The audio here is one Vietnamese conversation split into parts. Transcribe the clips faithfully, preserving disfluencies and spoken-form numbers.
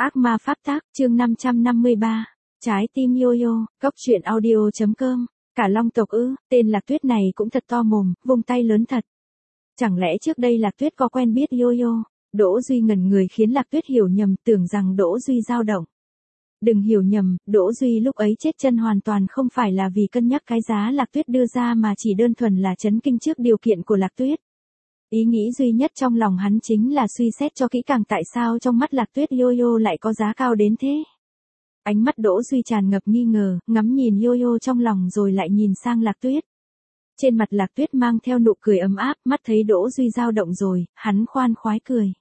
Ác ma pháp tác, chương năm trăm năm mươi ba. Trái tim Yo-yo, góc truyện audio chấm com. Cả Long tộc ư? Tên Lạc Tuyết này cũng thật to mồm, vung tay lớn thật. Chẳng lẽ trước đây Lạc Tuyết có quen biết Yo-yo? Đỗ Duy ngẩn người khiến Lạc Tuyết hiểu nhầm, tưởng rằng Đỗ Duy dao động. Đừng hiểu nhầm, Đỗ Duy lúc ấy chết chân hoàn toàn không phải là vì cân nhắc cái giá Lạc Tuyết đưa ra mà chỉ đơn thuần là chấn kinh trước điều kiện của Lạc Tuyết. Ý nghĩ duy nhất trong lòng hắn chính là suy xét cho kỹ càng tại sao trong mắt Lạc Tuyết Yo-yo lại có giá cao đến thế. Ánh mắt Đỗ Duy tràn ngập nghi ngờ, ngắm nhìn Yo-yo trong lòng rồi lại nhìn sang Lạc Tuyết. Trên mặt Lạc Tuyết mang theo nụ cười ấm áp, mắt thấy Đỗ Duy dao động rồi, hắn khoan khoái cười.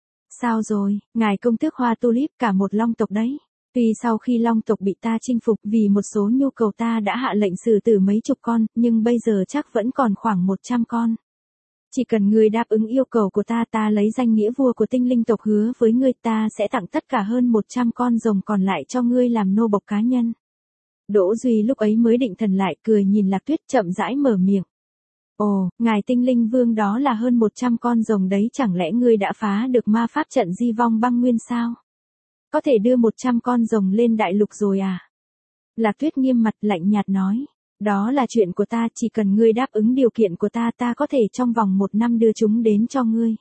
Sao rồi, ngài công tước Hoa Tulip cả một Long tộc đấy. Tuy sau khi Long tộc bị ta chinh phục vì một số nhu cầu ta đã hạ lệnh xử tử mấy chục con, nhưng bây giờ chắc vẫn còn khoảng một trăm con. Chỉ cần ngươi đáp ứng yêu cầu của ta, ta lấy danh nghĩa vua của tinh linh tộc hứa với ngươi, ta sẽ tặng tất cả hơn một trăm con rồng còn lại cho ngươi làm nô bộc cá nhân. Đỗ Duy lúc ấy mới định thần lại, cười nhìn Lạc Tuyết chậm rãi mở miệng. Ồ, ngài tinh linh vương, đó là hơn một trăm con rồng đấy, chẳng lẽ ngươi đã phá được ma pháp trận di vong băng nguyên sao? Có thể đưa một trăm con rồng lên đại lục rồi à? Lạc Tuyết nghiêm mặt lạnh nhạt nói. Đó là chuyện của ta, chỉ cần ngươi đáp ứng điều kiện của ta, ta có thể trong vòng một năm đưa chúng đến cho ngươi.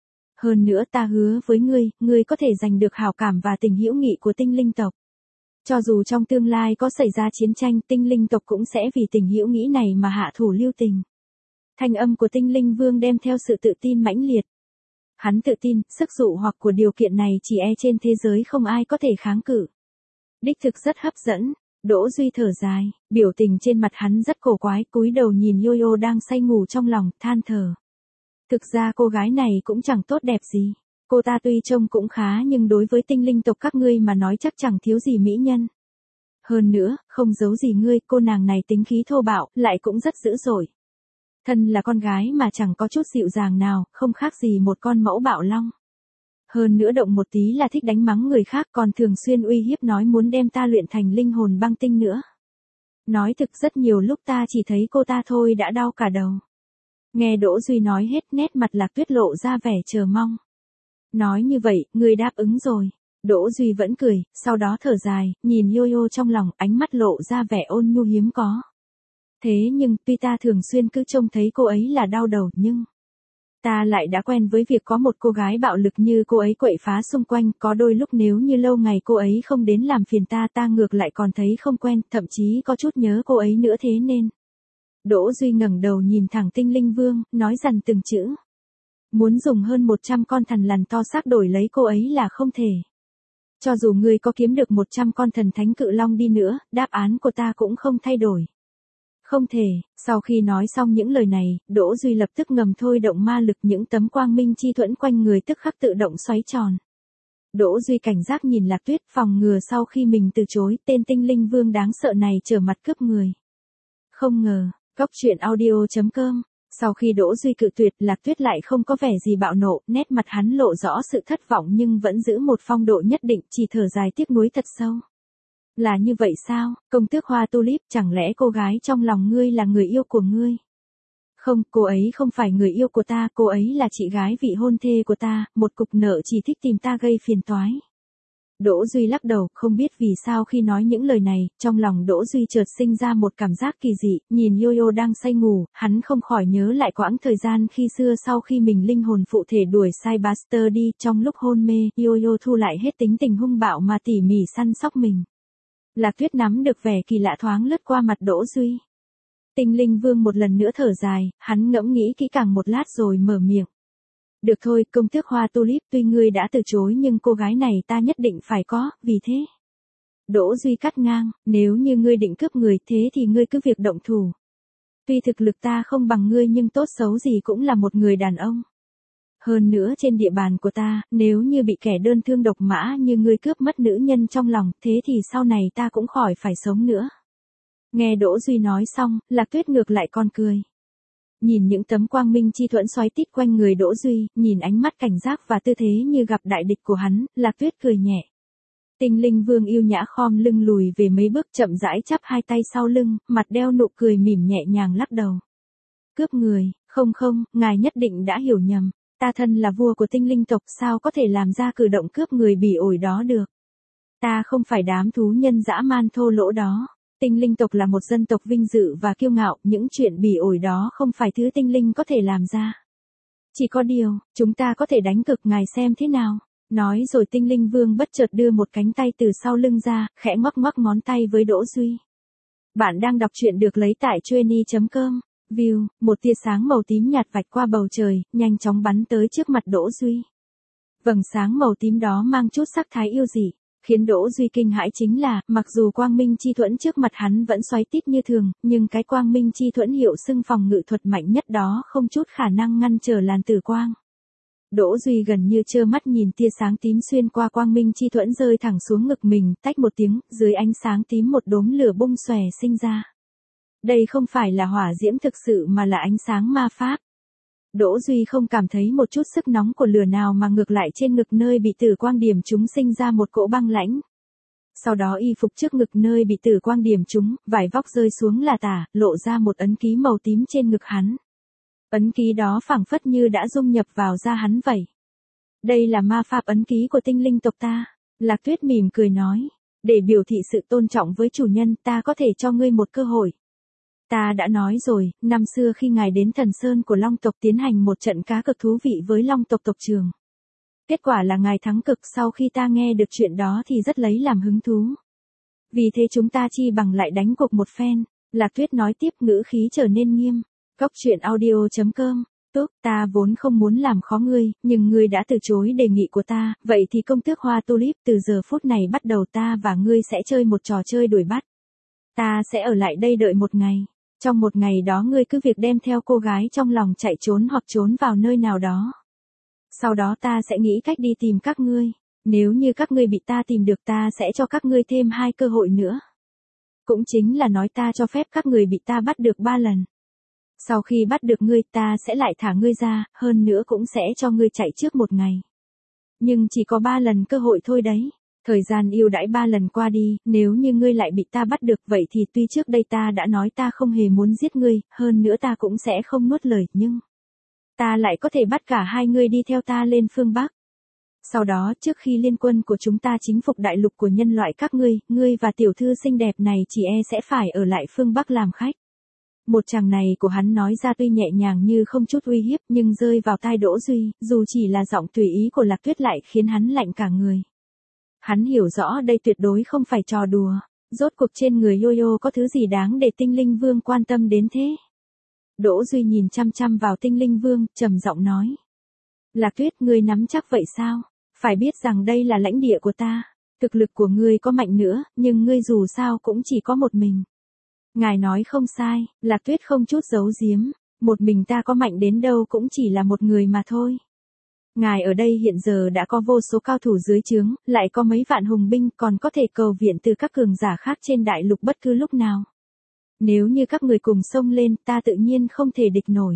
Hơn nữa ta hứa với ngươi, ngươi có thể giành được hảo cảm và tình hữu nghị của tinh linh tộc. Cho dù trong tương lai có xảy ra chiến tranh, tinh linh tộc cũng sẽ vì tình hữu nghị này mà hạ thủ lưu tình. Thanh âm của tinh linh vương đem theo sự tự tin mãnh liệt. Hắn tự tin, sức dụ hoặc của điều kiện này chỉ e trên thế giới không ai có thể kháng cự. Đích thực rất hấp dẫn. Đỗ Duy thở dài, biểu tình trên mặt hắn rất cổ quái, cúi đầu nhìn Yo-yo đang say ngủ trong lòng, than thở. Thực ra cô gái này cũng chẳng tốt đẹp gì. Cô ta tuy trông cũng khá nhưng đối với tinh linh tộc các ngươi mà nói chắc chẳng thiếu gì mỹ nhân. Hơn nữa, không giấu gì ngươi, cô nàng này tính khí thô bạo, lại cũng rất dữ dội. Thân là con gái mà chẳng có chút dịu dàng nào, không khác gì một con mẫu bạo long. Hơn nữa động một tí là thích đánh mắng người khác, còn thường xuyên uy hiếp nói muốn đem ta luyện thành linh hồn băng tinh nữa. Nói thực rất nhiều lúc ta chỉ thấy cô ta thôi đã đau cả đầu. Nghe Đỗ Duy nói hết, nét mặt Lạc Tuyết lộ ra vẻ chờ mong. Nói như vậy, ngươi đáp ứng rồi. Đỗ Duy vẫn cười, sau đó thở dài, nhìn Yo-yo trong lòng, ánh mắt lộ ra vẻ ôn nhu hiếm có. Thế nhưng, tuy ta thường xuyên cứ trông thấy cô ấy là đau đầu, nhưng ta lại đã quen với việc có một cô gái bạo lực như cô ấy quậy phá xung quanh, có đôi lúc nếu như lâu ngày cô ấy không đến làm phiền ta, ta ngược lại còn thấy không quen, thậm chí có chút nhớ cô ấy nữa thế nên. Đỗ Duy ngẩng đầu nhìn thẳng tinh linh vương, nói dằn từng chữ. Muốn dùng hơn một trăm con thần lằn to xác đổi lấy cô ấy là không thể. Cho dù ngươi có kiếm được một trăm con thần thánh cự long đi nữa, đáp án của ta cũng không thay đổi. Không thể. Sau khi nói xong những lời này, Đỗ Duy lập tức ngầm thôi động ma lực, những tấm quang minh chi thuẫn quanh người tức khắc tự động xoáy tròn. Đỗ Duy cảnh giác nhìn Lạc Tuyết, phòng ngừa sau khi mình từ chối, tên tinh linh vương đáng sợ này trở mặt cướp người. Không ngờ, góc truyện audio chấm com. Sau khi Đỗ Duy cự tuyệt, Lạc Tuyết lại không có vẻ gì bạo nộ, nét mặt hắn lộ rõ sự thất vọng nhưng vẫn giữ một phong độ nhất định, chỉ thở dài tiếc nuối thật sâu. Là như vậy sao, công tước Hoa Tulip, chẳng lẽ cô gái trong lòng ngươi là người yêu của ngươi? Không, cô ấy không phải người yêu của ta, cô ấy là chị gái vị hôn thê của ta, một cục nợ chỉ thích tìm ta gây phiền toái. Đỗ Duy lắc đầu, không biết vì sao khi nói những lời này, trong lòng Đỗ Duy chợt sinh ra một cảm giác kỳ dị, nhìn Yo-yo đang say ngủ, hắn không khỏi nhớ lại quãng thời gian khi xưa sau khi mình linh hồn phụ thể đuổi sai Buster đi, trong lúc hôn mê, Yo-yo thu lại hết tính tình hung bạo mà tỉ mỉ săn sóc mình. Lạc Tuyết nắm được vẻ kỳ lạ thoáng lướt qua mặt Đỗ Duy. Tinh linh vương một lần nữa thở dài, hắn ngẫm nghĩ kỹ càng một lát rồi mở miệng. Được thôi, công tước Hoa Tulip, tuy ngươi đã từ chối nhưng cô gái này ta nhất định phải có, vì thế. Đỗ Duy cắt ngang, nếu như ngươi định cướp người thế thì ngươi cứ việc động thủ. Tuy thực lực ta không bằng ngươi nhưng tốt xấu gì cũng là một người đàn ông. Hơn nữa trên địa bàn của ta, nếu như bị kẻ đơn thương độc mã như ngươi cướp mất nữ nhân trong lòng, thế thì sau này ta cũng khỏi phải sống nữa. Nghe Đỗ Duy nói xong, Lạc Tuyết ngược lại còn cười. Nhìn những tấm quang minh chi thuẫn xoáy tít quanh người Đỗ Duy, nhìn ánh mắt cảnh giác và tư thế như gặp đại địch của hắn, Lạc Tuyết cười nhẹ. Tinh linh vương yêu nhã khom lưng lùi về mấy bước, chậm rãi chắp hai tay sau lưng, mặt đeo nụ cười mỉm nhẹ nhàng lắc đầu. Cướp người, không không, ngài nhất định đã hiểu nhầm. Ta thân là vua của tinh linh tộc, sao có thể làm ra cử động cướp người bỉ ổi đó được. Ta không phải đám thú nhân dã man thô lỗ đó. Tinh linh tộc là một dân tộc vinh dự và kiêu ngạo, những chuyện bỉ ổi đó không phải thứ tinh linh có thể làm ra. Chỉ có điều, chúng ta có thể đánh cực ngài xem thế nào. Nói rồi tinh linh vương bất chợt đưa một cánh tay từ sau lưng ra, khẽ ngoắc ngoắc ngón tay với Đỗ Duy. Bạn đang đọc truyện được lấy tại chueny chấm com. View, một tia sáng màu tím nhạt vạch qua bầu trời, nhanh chóng bắn tới trước mặt Đỗ Duy. Vầng sáng màu tím đó mang chút sắc thái yêu dị, khiến Đỗ Duy kinh hãi chính là, mặc dù quang minh chi thuẫn trước mặt hắn vẫn xoáy tít như thường, nhưng cái quang minh chi thuẫn hiệu xưng phòng ngự thuật mạnh nhất đó không chút khả năng ngăn trở làn tử quang. Đỗ Duy gần như trơ mắt nhìn tia sáng tím xuyên qua quang minh chi thuẫn rơi thẳng xuống ngực mình, tách một tiếng, dưới ánh sáng tím một đốm lửa bung xòe sinh ra. Đây không phải là hỏa diễm thực sự mà là ánh sáng ma pháp. Đỗ Duy không cảm thấy một chút sức nóng của lửa nào mà ngược lại trên ngực nơi bị tử quang điểm trúng sinh ra một cỗ băng lãnh. Sau đó y phục trước ngực nơi bị tử quang điểm trúng, vải vóc rơi xuống là tả, lộ ra một ấn ký màu tím trên ngực hắn. Ấn ký đó phảng phất như đã dung nhập vào da hắn vậy. Đây là ma pháp ấn ký của tinh linh tộc ta. Lạc Tuyết mỉm cười nói. Để biểu thị sự tôn trọng với chủ nhân, ta có thể cho ngươi một cơ hội. Ta đã nói rồi, năm xưa khi ngài đến thần sơn của Long tộc tiến hành một trận cá cực thú vị với Long tộc tộc trưởng. Kết quả là ngài thắng cực, sau khi ta nghe được chuyện đó thì rất lấy làm hứng thú. Vì thế chúng ta chi bằng lại đánh cuộc một phen. Lạc Tuyết nói tiếp, ngữ khí trở nên nghiêm. Cốc truyện audio chấm com. Tốt, ta vốn không muốn làm khó ngươi, nhưng ngươi đã từ chối đề nghị của ta, vậy thì công tước hoa tulip, từ giờ phút này bắt đầu ta và ngươi sẽ chơi một trò chơi đuổi bắt. Ta sẽ ở lại đây đợi một ngày. Trong một ngày đó ngươi cứ việc đem theo cô gái trong lòng chạy trốn hoặc trốn vào nơi nào đó. Sau đó ta sẽ nghĩ cách đi tìm các ngươi. Nếu như các ngươi bị ta tìm được, ta sẽ cho các ngươi thêm hai cơ hội nữa. Cũng chính là nói ta cho phép các người bị ta bắt được ba lần. Sau khi bắt được ngươi, ta sẽ lại thả ngươi ra, hơn nữa cũng sẽ cho ngươi chạy trước một ngày. Nhưng chỉ có ba lần cơ hội thôi đấy. Thời gian ưu đãi ba lần qua đi, nếu như ngươi lại bị ta bắt được, vậy thì tuy trước đây ta đã nói ta không hề muốn giết ngươi, hơn nữa ta cũng sẽ không nuốt lời, nhưng ta lại có thể bắt cả hai ngươi đi theo ta lên phương Bắc. Sau đó, trước khi liên quân của chúng ta chính phục đại lục của nhân loại các ngươi, ngươi và tiểu thư xinh đẹp này chỉ e sẽ phải ở lại phương Bắc làm khách. Một chàng này của hắn nói ra tuy nhẹ nhàng như không chút uy hiếp, nhưng rơi vào tai Đỗ Duy, dù chỉ là giọng tùy ý của Lạc Tuyết lại khiến hắn lạnh cả người. Hắn hiểu rõ đây tuyệt đối không phải trò đùa. Rốt cuộc trên người Yo-Yo có thứ gì đáng để tinh linh vương quan tâm đến thế? Đỗ Duy nhìn chăm chăm vào tinh linh vương, trầm giọng nói. Lạc Tuyết, ngươi nắm chắc vậy sao? Phải biết rằng đây là lãnh địa của ta. Thực lực của ngươi có mạnh nữa, nhưng ngươi dù sao cũng chỉ có một mình. Ngài nói không sai, Lạc Tuyết không chút giấu giếm. Một mình ta có mạnh đến đâu cũng chỉ là một người mà thôi. Ngài ở đây hiện giờ đã có vô số cao thủ dưới trướng, lại có mấy vạn hùng binh, còn có thể cầu viện từ các cường giả khác trên đại lục bất cứ lúc nào. Nếu như các người cùng xông lên, ta tự nhiên không thể địch nổi.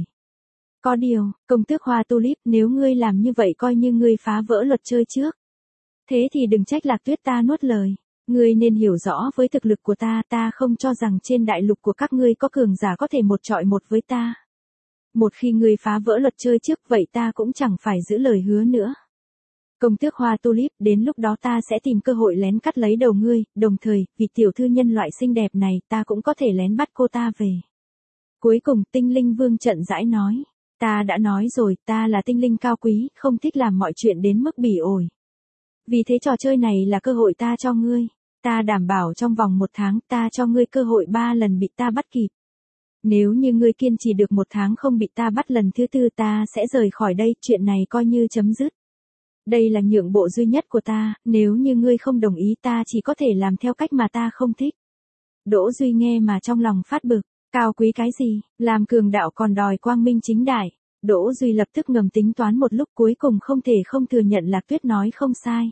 Có điều, công tước hoa tulip, nếu ngươi làm như vậy coi như ngươi phá vỡ luật chơi trước. Thế thì đừng trách Lạc Tuyết ta nuốt lời. Ngươi nên hiểu rõ với thực lực của ta, ta không cho rằng trên đại lục của các ngươi có cường giả có thể một trọi một với ta. Một khi ngươi phá vỡ luật chơi trước, vậy ta cũng chẳng phải giữ lời hứa nữa. Công tước hoa tulip, đến lúc đó ta sẽ tìm cơ hội lén cắt lấy đầu ngươi, đồng thời, vì tiểu thư nhân loại xinh đẹp này, ta cũng có thể lén bắt cô ta về. Cuối cùng, tinh linh vương trận rãi nói. Ta đã nói rồi, ta là tinh linh cao quý, không thích làm mọi chuyện đến mức bỉ ổi. Vì thế trò chơi này là cơ hội ta cho ngươi. Ta đảm bảo trong vòng một tháng, ta cho ngươi cơ hội ba lần bị ta bắt kịp. Nếu như ngươi kiên trì được một tháng không bị ta bắt lần thứ tư, ta sẽ rời khỏi đây, chuyện này coi như chấm dứt. Đây là nhượng bộ duy nhất của ta, nếu như ngươi không đồng ý ta chỉ có thể làm theo cách mà ta không thích. Đỗ Duy nghe mà trong lòng phát bực, cao quý cái gì, làm cường đạo còn đòi quang minh chính đại. Đỗ Duy lập tức ngầm tính toán một lúc, cuối cùng không thể không thừa nhận Lạc Tuyết nói không sai.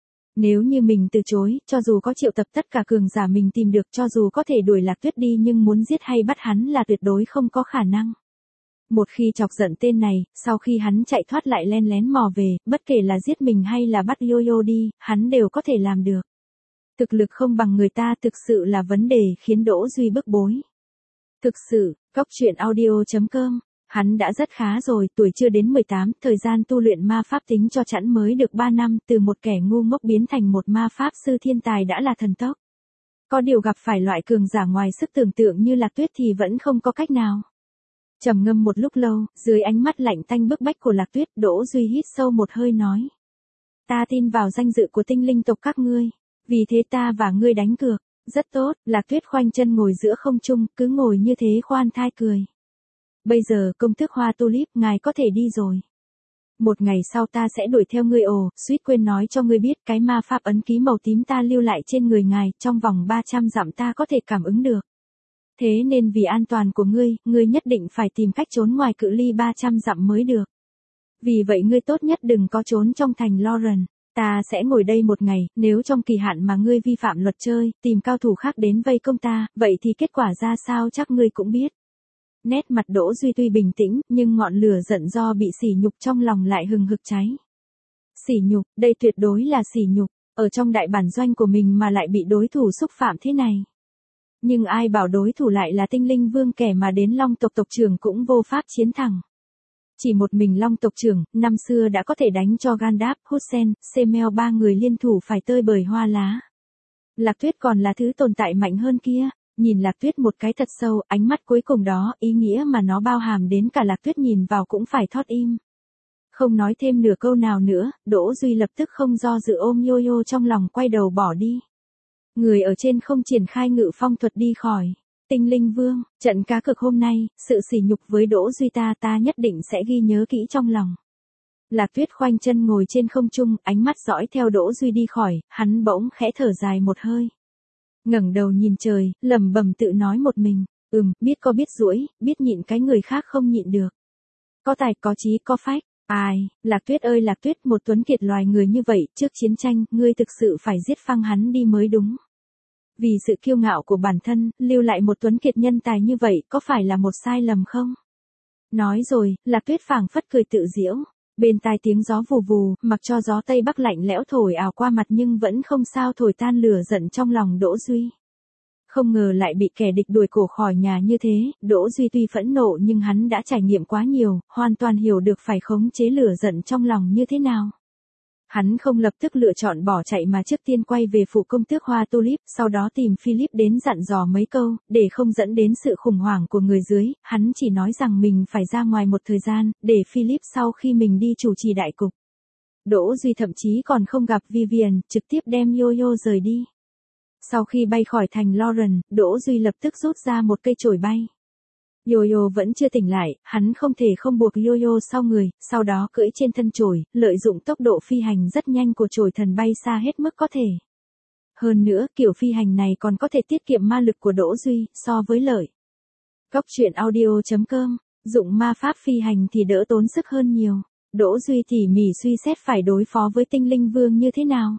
Nếu như mình từ chối, cho dù có triệu tập tất cả cường giả mình tìm được, cho dù có thể đuổi Lạc Tuyết đi, nhưng muốn giết hay bắt hắn là tuyệt đối không có khả năng. Một khi chọc giận tên này, sau khi hắn chạy thoát lại len lén mò về, bất kể là giết mình hay là bắt Yo-Yo đi, hắn đều có thể làm được. Thực lực không bằng người ta thực sự là vấn đề khiến Đỗ Duy bức bối. Thực sự, cốc truyện audio chấm com Hắn đã rất khá rồi, tuổi chưa đến mười tám, thời gian tu luyện ma pháp tính cho chẵn mới được ba năm, từ một kẻ ngu ngốc biến thành một ma pháp sư thiên tài đã là thần tốc. Có điều gặp phải loại cường giả ngoài sức tưởng tượng như Lạc Tuyết thì vẫn không có cách nào. Trầm ngâm một lúc lâu, dưới ánh mắt lạnh tanh bức bách của Lạc Tuyết, Đỗ Duy hít sâu một hơi nói. Ta tin vào danh dự của tinh linh tộc các ngươi, vì thế ta và ngươi đánh cược. Rất tốt, Lạc Tuyết khoanh chân ngồi giữa không trung, cứ ngồi như thế khoan thai cười. Bây giờ công tước Hoa Tulip, ngài có thể đi rồi. Một ngày sau ta sẽ đuổi theo ngươi. Ồ, suýt quên nói cho ngươi biết, cái ma pháp ấn ký màu tím ta lưu lại trên người ngài, trong vòng ba trăm dặm ta có thể cảm ứng được. Thế nên vì an toàn của ngươi, ngươi nhất định phải tìm cách trốn ngoài cự ly ba trăm dặm mới được. Vì vậy ngươi tốt nhất đừng có trốn trong thành Lauren. Ta sẽ ngồi đây một ngày, nếu trong kỳ hạn mà ngươi vi phạm luật chơi, tìm cao thủ khác đến vây công ta, vậy thì kết quả ra sao chắc ngươi cũng biết. Nét mặt Đỗ Duy tuy bình tĩnh, nhưng ngọn lửa giận do bị sỉ nhục trong lòng lại hừng hực cháy. Sỉ nhục, đây tuyệt đối là sỉ nhục, ở trong đại bản doanh của mình mà lại bị đối thủ xúc phạm thế này. Nhưng ai bảo đối thủ lại là tinh linh vương, kẻ mà đến Long tộc tộc trưởng cũng vô pháp chiến thắng. Chỉ một mình Long tộc trưởng, năm xưa đã có thể đánh cho Gandalf, Hussein, Semel ba người liên thủ phải tơi bời hoa lá. Lạc Tuyết còn là thứ tồn tại mạnh hơn kia. Nhìn Lạc Tuyết một cái thật sâu, ánh mắt cuối cùng đó, ý nghĩa mà nó bao hàm đến cả Lạc Tuyết nhìn vào cũng phải thót im. Không nói thêm nửa câu nào nữa, Đỗ Duy lập tức không do dự ôm Yo-Yo trong lòng quay đầu bỏ đi. Người ở trên không triển khai ngự phong thuật đi khỏi. Tinh linh vương, trận cá cược hôm nay, sự sỉ nhục với Đỗ Duy ta ta nhất định sẽ ghi nhớ kỹ trong lòng. Lạc Tuyết khoanh chân ngồi trên không trung, ánh mắt dõi theo Đỗ Duy đi khỏi, hắn bỗng khẽ thở dài một hơi. Ngẩng đầu nhìn trời, lẩm bẩm tự nói một mình, ừm, biết có biết duỗi, biết nhịn cái người khác không nhịn được. Có tài, có trí, có phách. Ai, Lạc Tuyết ơi Lạc Tuyết, một tuấn kiệt loài người như vậy, trước chiến tranh, ngươi thực sự phải giết phăng hắn đi mới đúng. Vì sự kiêu ngạo của bản thân, lưu lại một tuấn kiệt nhân tài như vậy, có phải là một sai lầm không? Nói rồi, Lạc Tuyết phảng phất cười tự giễu. Bên tai tiếng gió vù vù, mặc cho gió tây bắc lạnh lẽo thổi ào qua mặt nhưng vẫn không sao thổi tan lửa giận trong lòng Đỗ Duy. Không ngờ lại bị kẻ địch đuổi cổ khỏi nhà như thế, Đỗ Duy tuy phẫn nộ nhưng hắn đã trải nghiệm quá nhiều, hoàn toàn hiểu được phải khống chế lửa giận trong lòng như thế nào. Hắn không lập tức lựa chọn bỏ chạy mà trước tiên quay về phủ công tước Hoa Tulip, sau đó tìm Philip đến dặn dò mấy câu, để không dẫn đến sự khủng hoảng của người dưới, hắn chỉ nói rằng mình phải ra ngoài một thời gian, để Philip sau khi mình đi chủ trì đại cục. Đỗ Duy thậm chí còn không gặp Vivian, trực tiếp đem Yo-Yo rời đi. Sau khi bay khỏi thành Lauren, Đỗ Duy lập tức rút ra một cây chổi bay. Yo-Yo vẫn chưa tỉnh lại, hắn không thể không buộc Yo-Yo sau người, sau đó cưỡi trên thân chổi, lợi dụng tốc độ phi hành rất nhanh của chổi thần bay xa hết mức có thể. Hơn nữa, kiểu phi hành này còn có thể tiết kiệm ma lực của Đỗ Duy, so với lợi. Góc truyện audio chấm com, dụng ma pháp phi hành thì đỡ tốn sức hơn nhiều. Đỗ Duy tỉ mỉ suy xét phải đối phó với tinh linh vương như thế nào.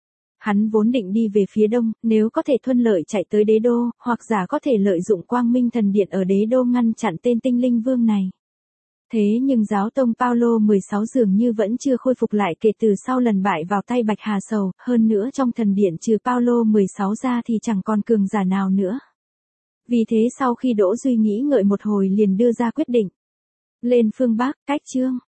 Hắn vốn định đi về phía đông, nếu có thể thuận lợi chạy tới đế đô, hoặc giả có thể lợi dụng quang minh thần điện ở đế đô ngăn chặn tên tinh linh vương này. Thế nhưng giáo tông Paulo mười sáu dường như vẫn chưa khôi phục lại kể từ sau lần bại vào tay Bạch Hà Sầu, hơn nữa trong thần điện trừ Paulo mười sáu ra thì chẳng còn cường giả nào nữa. Vì thế sau khi Đỗ Duy nghĩ ngợi một hồi liền đưa ra quyết định. Lên phương Bắc, cách chương.